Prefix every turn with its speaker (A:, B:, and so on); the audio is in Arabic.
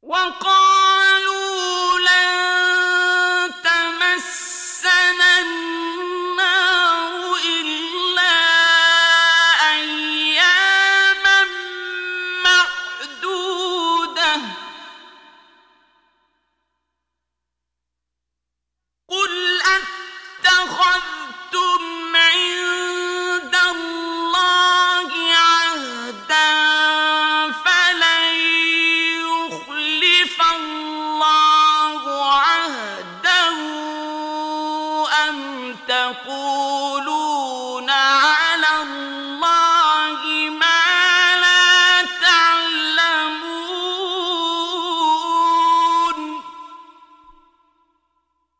A: وقالوا لن تمسنا النار إلا أياما معدودة قل أتخذتم عند الله عهدا فلن يخلف الله عهده أم تقولون